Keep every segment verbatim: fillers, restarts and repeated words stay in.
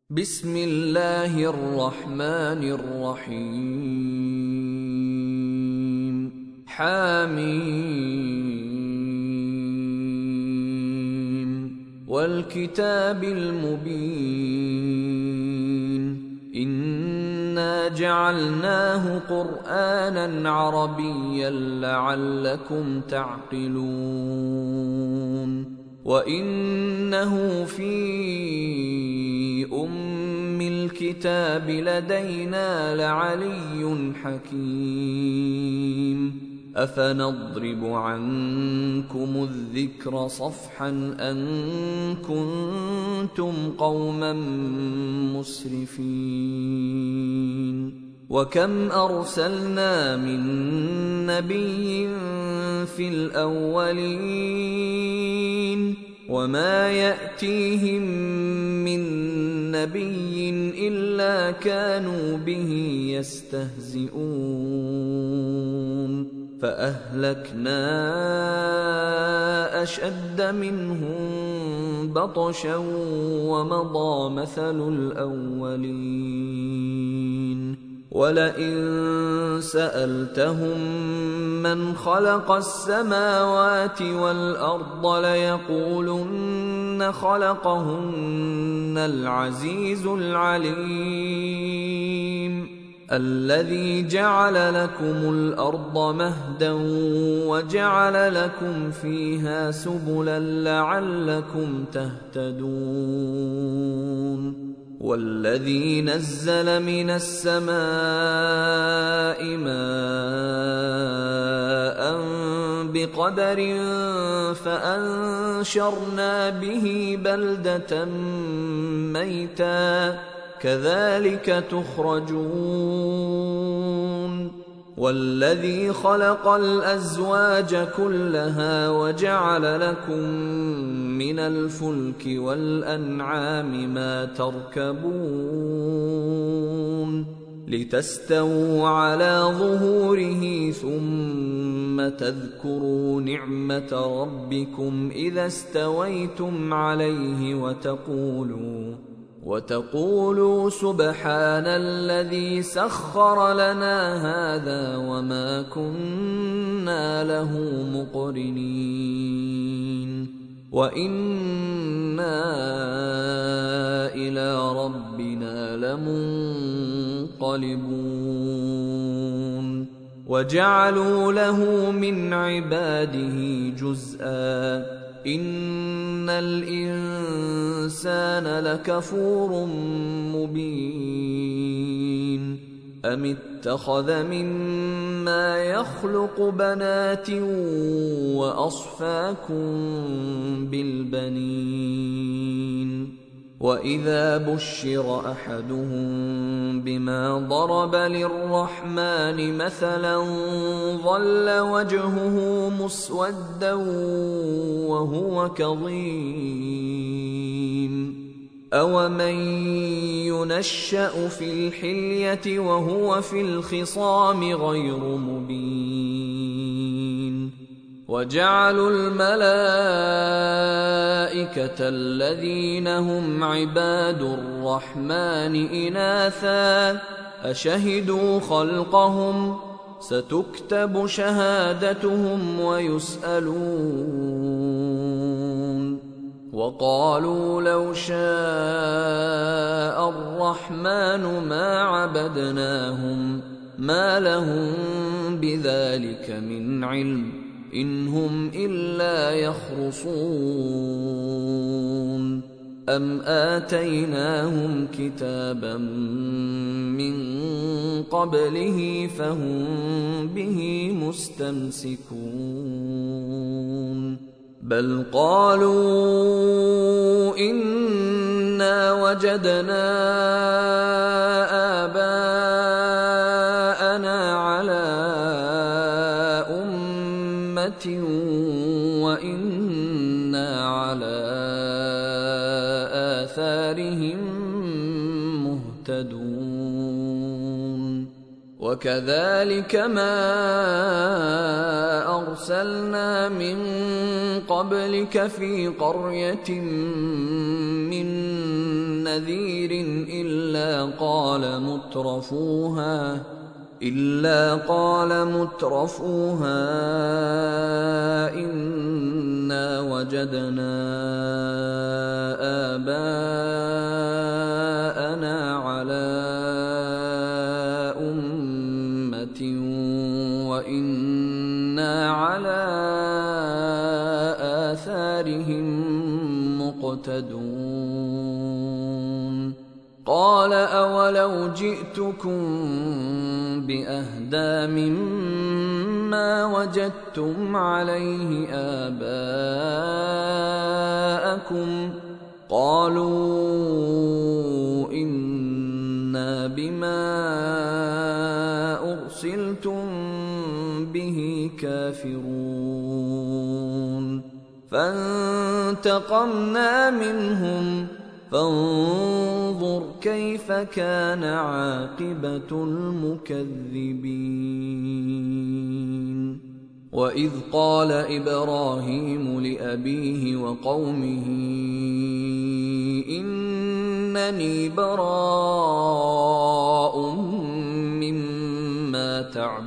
بسم الله الرحمن الرحيم حميم والكتاب المبين إنا جعلناه قرآنا عربيا لعلكم تعقلون وإنه في أم الكتاب لدينا لعلي حكيم أفنضرب عنكم الذكر صفحا أن كنتم قوما مسرفين وكم أرسلنا من نبي في الأولين وما يأتيهم من نبي إلا كانوا به يستهزئون فأهلكنا أشد منهم بطشا ومضى مثل الأولين ولئن سألتهم من خلق السماوات والأرض ليقولن خلقهن العزيز العليم الذي جعل لكم الأرض مهدا وجعل لكم فيها سبلا لعلكم تهتدون والذي نزل من السماء ماء بقدر فأنشرنا به بلدة ميتا كذلك تخرجون والذي خلق الأزواج كلها وجعل لكم من الفلك والأنعام ما تركبون لتستووا على ظهوره ثم تذكروا نعمة ربكم إذا استويتم عليه وتقولوا وتقولوا سبحان الذي سخر لنا هذا وما كنا له مقرنين وإنا إلى ربنا لمنقلبون وجعلوا له من عباده جزءا إن الإنسان لكفور مبين أم اتخذ مما يخلق بنات وأصفاكم بالبنين وإذا بشر أحدهم بما ضرب للرحمن مثلا ظل وجهه مسودا وهو كظيم أومن ينشأ في الحلية وهو في الخصام غير مبين وجعلوا الملائكة الذين هم عباد الرحمن إناثا أشهدوا خلقهم ستكتب شهادتهم ويسألون وقالوا لو شاء الرحمن ما عبدناهم ما لهم بذلك من علم إن هم إلا يخرصون أم آتيناهم كتابا من قبله فهم به مستمسكون بل قالوا إنا وجدنا آباءنا على وإنا على آثارهم مهتدون وكذلك ما أرسلنا من قبلك في قرية من نذير إلا قال مترفوها إلا قال مترفوها إنا وجدنا آباءنا على أمة وإنا على آثارهم مقتدون قال أولو جئتكم بأهدى مما وجدتم عليه آباءكم قالوا إنا بما أرسلتم به كافرون فانتقمنا منهم فانظر كيف كان عاقبة المكذبين وإذ قال إبراهيم لأبيه وقومه إنني براء مما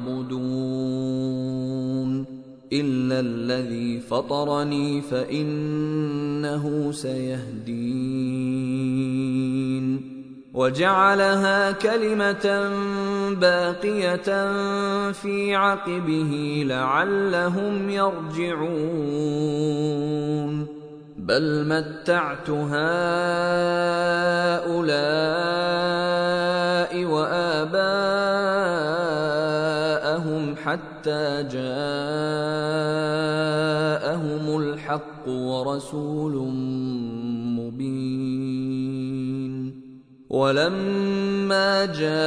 تعبدون إلا الذي فطرني فإنه سيهدين وجعلها كلمة باقية في عقبه لعلهم يرجعون بل متعت هؤلاء وآباءهم حتى جاءهم الحق ورسول مبين ولما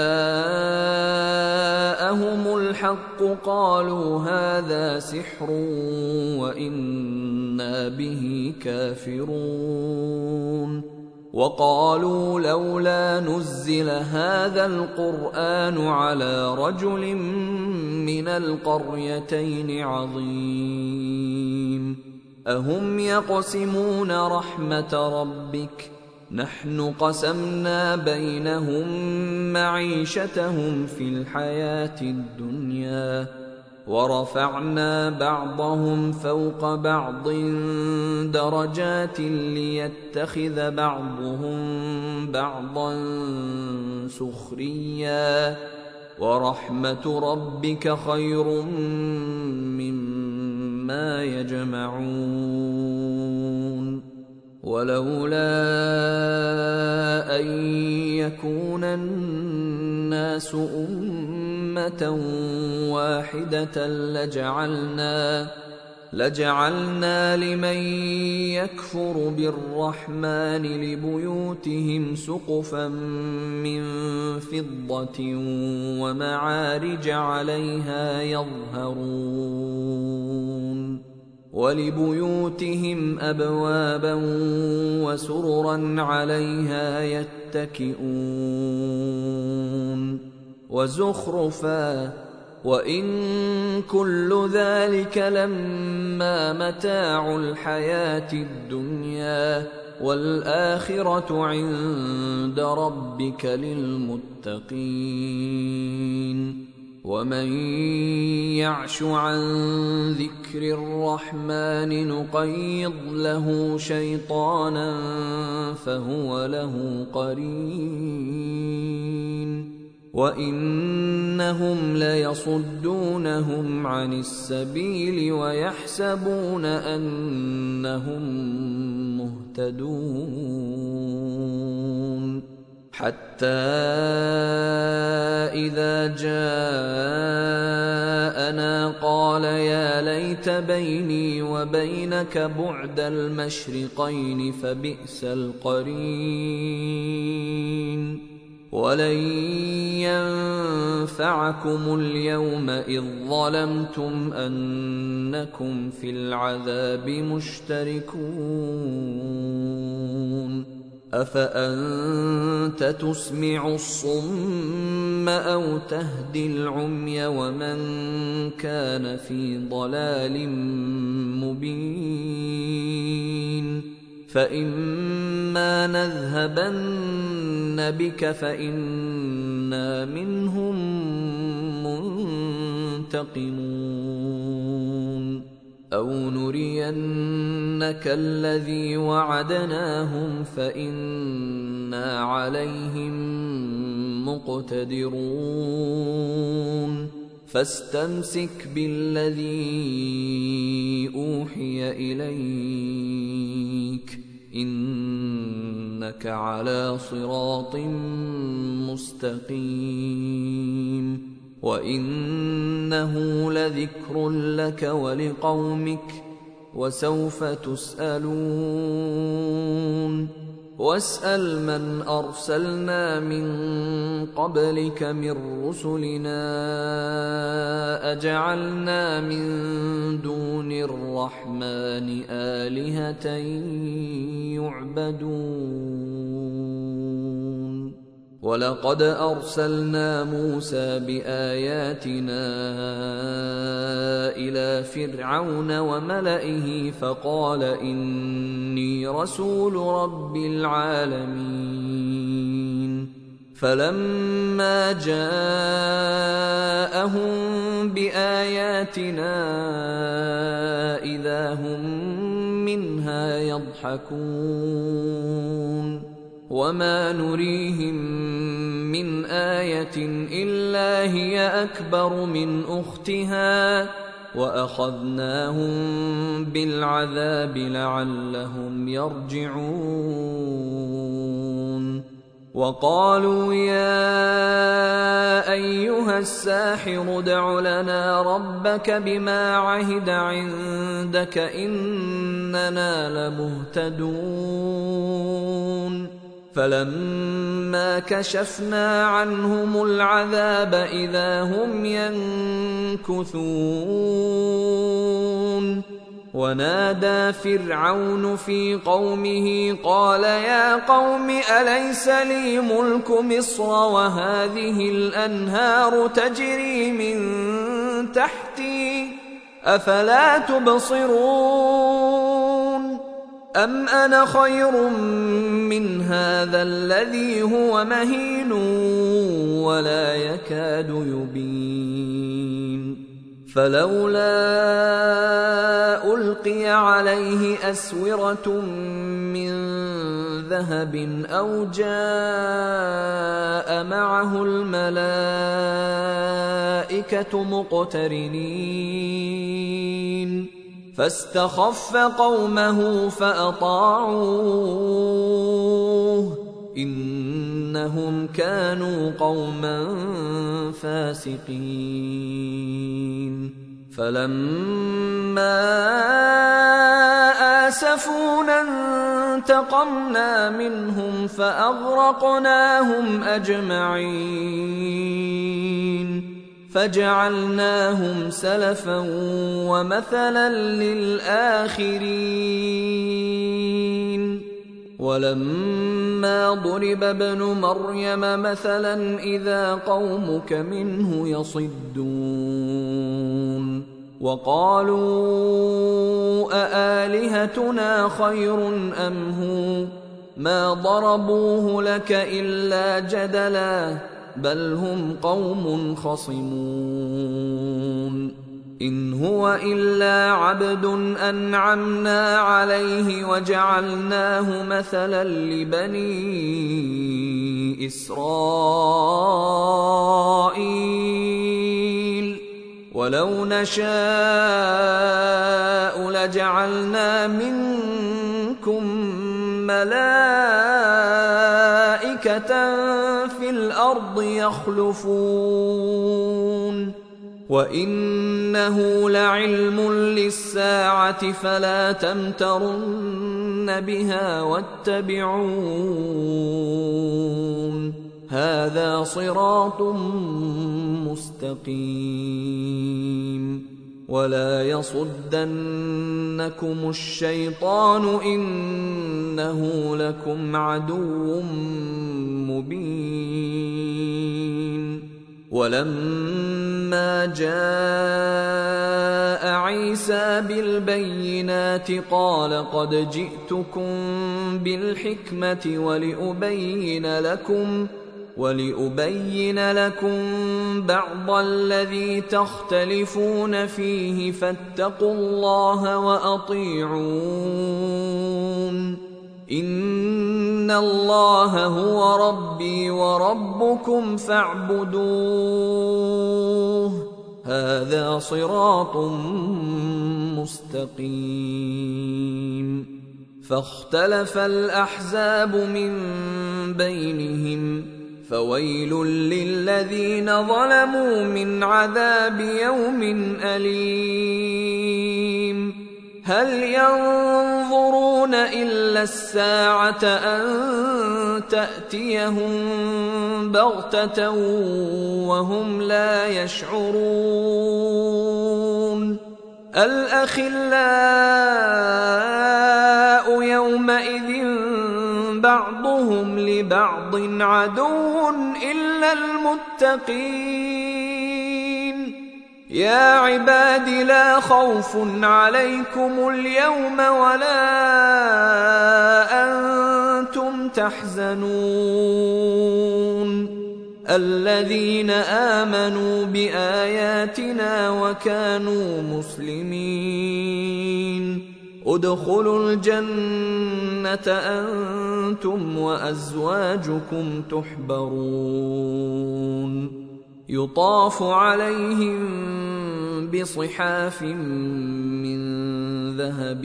جاءهم الحق قالوا هذا سحر وإنا به كافرون وقالوا لولا نزل هذا القرآن على رجل من القريتين عظيم أهم يقسمون رحمة ربك نحن قسمنا بينهم معيشتهم في الحياة الدنيا ورفعنا بعضهم فوق بعض درجات ليتخذ بعضهم بعضا سخريا ورحمة ربك خير مما يجمعون ولولا أن يكون الناس أمة واحدة لجعلنا لجعلنا لمن يكفر بالرحمن لبيوتهم سقفا من فضة ومعارج عليها يظهرون ولبيوتهم أبوابا وسررا عليها يتكئون وزخرفا وإن كل ذلك لما متاع الحياة الدنيا والآخرة عند ربك للمتقين ومن يعش عن ذكر الرحمن نقيض له شيطانا فهو له قرين وإنهم ليصدونهم عن السبيل ويحسبون أنهم مهتدون حتى إذا جاءنا قال يا ليت بيني وبينك بعد المشرقين فبئس القرين ولن ينفعكم اليوم إذ ظلمتم أنكم في العذاب مشتركون أفأنت تسمع الصم أو تهدي العمي ومن كان في ضلال مبين فإما نذهبن بك فإنا منهم منتقمون أو نرينك الذي وعدناهم فإنا عليهم مقتدرون فاستمسك بالذي أوحي إليك إنك على صراط مستقيم وإنه لذكر لك ولقومك وسوف تسألون واسأل من أرسلنا من قبلك من رسلنا أجعلنا من دون الرحمن آلهة يعبدون ولقد أرسلنا موسى بآياتنا إلى فرعون وملئه فقال إني رسول رب العالمين فلما جاءهم بآياتنا إذا هم منها يضحكون وما نريهم من آية إلا هي أكبر من أختها وأخذناهم بالعذاب لعلهم يرجعون وقالوا يا أيها الساحر ادع لنا ربك بما عهد عندك إننا لمهتدون فلما كشفنا عنهم العذاب إذا هم ينكثون ونادى فرعون في قومه قال يا قوم أليس لي ملك مصر وهذه الأنهار تجري من تحتي أفلا تبصرون أم أنا خير من هذا الذي هو مهين ولا يكاد يبين فلولا ألقي عليه أسورة من ذهب أو جاء معه الملائكة مقترنين فاستخف قومه فأطاعوه إنهم كانوا قوما فاسقين فلما آسفونا انتقمنا منهم فأغرقناهم أجمعين فجعلناهم سلفا ومثلا للآخرين ولما ضرب ابن مريم مثلا إذا قومك منه يصدون وقالوا أآلهتنا خير أم هو ما ضربوه لك إلا جدلا بل هم قوم خصمون إن هو إلا عبد أنعمنا عليه وجعلناه مثلا لبني إسرائيل ولو نشاء لجعلنا منكم ملائكة في الأرض يخلفون وإنه لعلم للساعة فلا تمترن بها واتبعون هذا صراط مستقيم ولا يصدنكم الشيطان إنه إنه لكم عدو مبين. ولما جاء عيسى بالبينات قال قد جئتكم بالحكمة ولأبين لكم ولأبين لكم بعض الذي تختلفون فيه فاتقوا الله وأطيعون. إن الله هو ربي وربكم فاعبدوه هذا صراط مستقيم. فاختلف الأحزاب من بينهم فويل للذين ظلموا من عذاب يوم أليم. هل ينظرون إلا الساعة أن تأتيهم بغتة وهم لا يشعرون. الأخلاء يومئذ بعضهم لبعض عدو إلا المتقين. يا عباد لا خوف عليكم اليوم ولا أنتم تحزنون الذين آمنوا بآياتنا وكانوا مسلمين. ادخلوا الجنة أنتم وأزواجكم تحبرون يطاف عليهم بصحاف من ذهب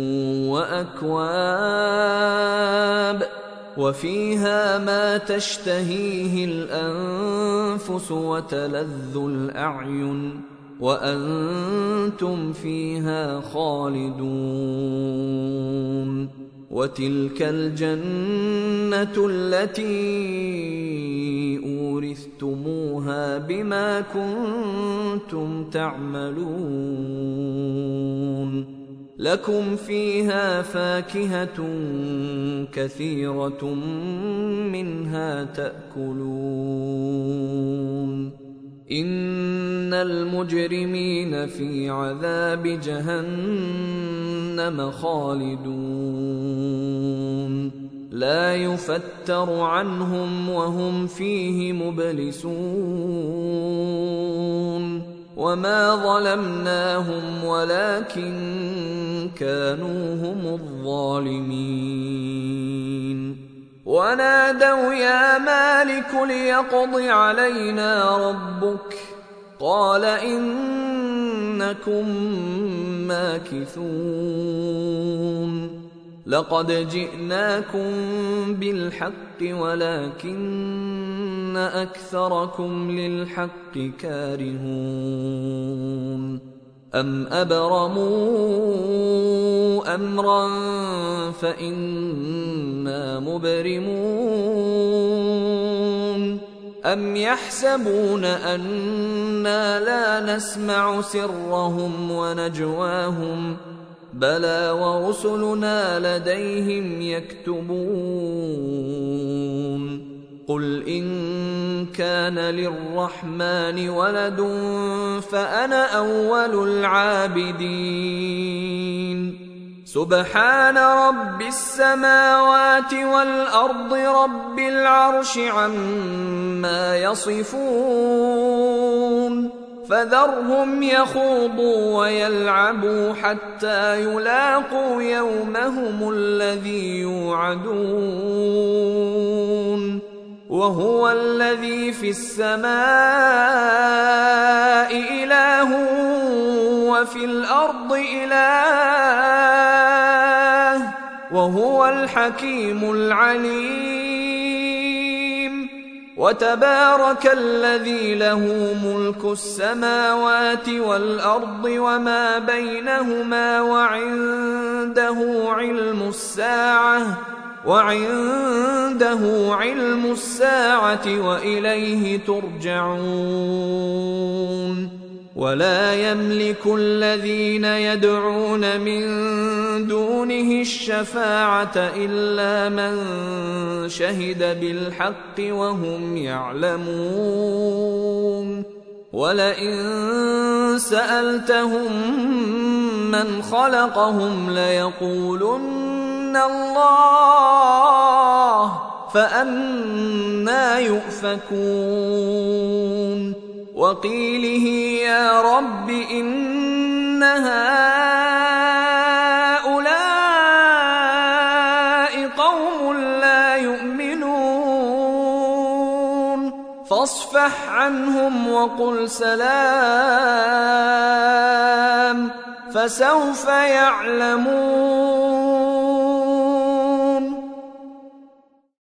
وأكواب وفيها ما تشتهيه الأنفس وتلذ الأعين وأنتم فيها خالدون. وتلك الجنة التي أورثتموها بما كنتم تعملون. لكم فيها فاكهة كثيرة منها تأكلون. إن المجرمين في عذاب جهنم خالدون لا يفتر عنهم وهم فيه مبلسون. وما ظلمناهم ولكن كانوا هم الظالمين. ونادوا يا مالك ليقض علينا ربك قال إنكم ماكثون. لقد جئناكم بالحق ولكن أكثركم للحق كارهون. أم أبرموا أمرا فإنا مبرمون. أم يحسبون أنا لا نسمع سرهم ونجواهم بلى ورسلنا لديهم يكتبون. قل إن كان للرحمن ولد فأنا أول العابدين. سبحان رب السماوات والأرض رب العرش عما يصفون. فذرهم يخوضوا ويلعبوا حتى يلاقوا يومهم الذي يوعدون. وهو الذي في السماء إله وفي الأرض إله وهو الحكيم العليم. وتبارك الذي له ملك السماوات والأرض وما بينهما وعنده علم الساعة وعنده علم الساعة وإليه ترجعون. ولا يملك الذين يدعون من دونه الشفاعة إلا من شهد بالحق وهم يعلمون ولئن سألتهم من خلقهم ليقولن الله فأنى يؤفكون وقيله يا رب إن هؤلاء قوم لا يؤمنون فاصفح عنهم وقل سلام فسوف يعلمون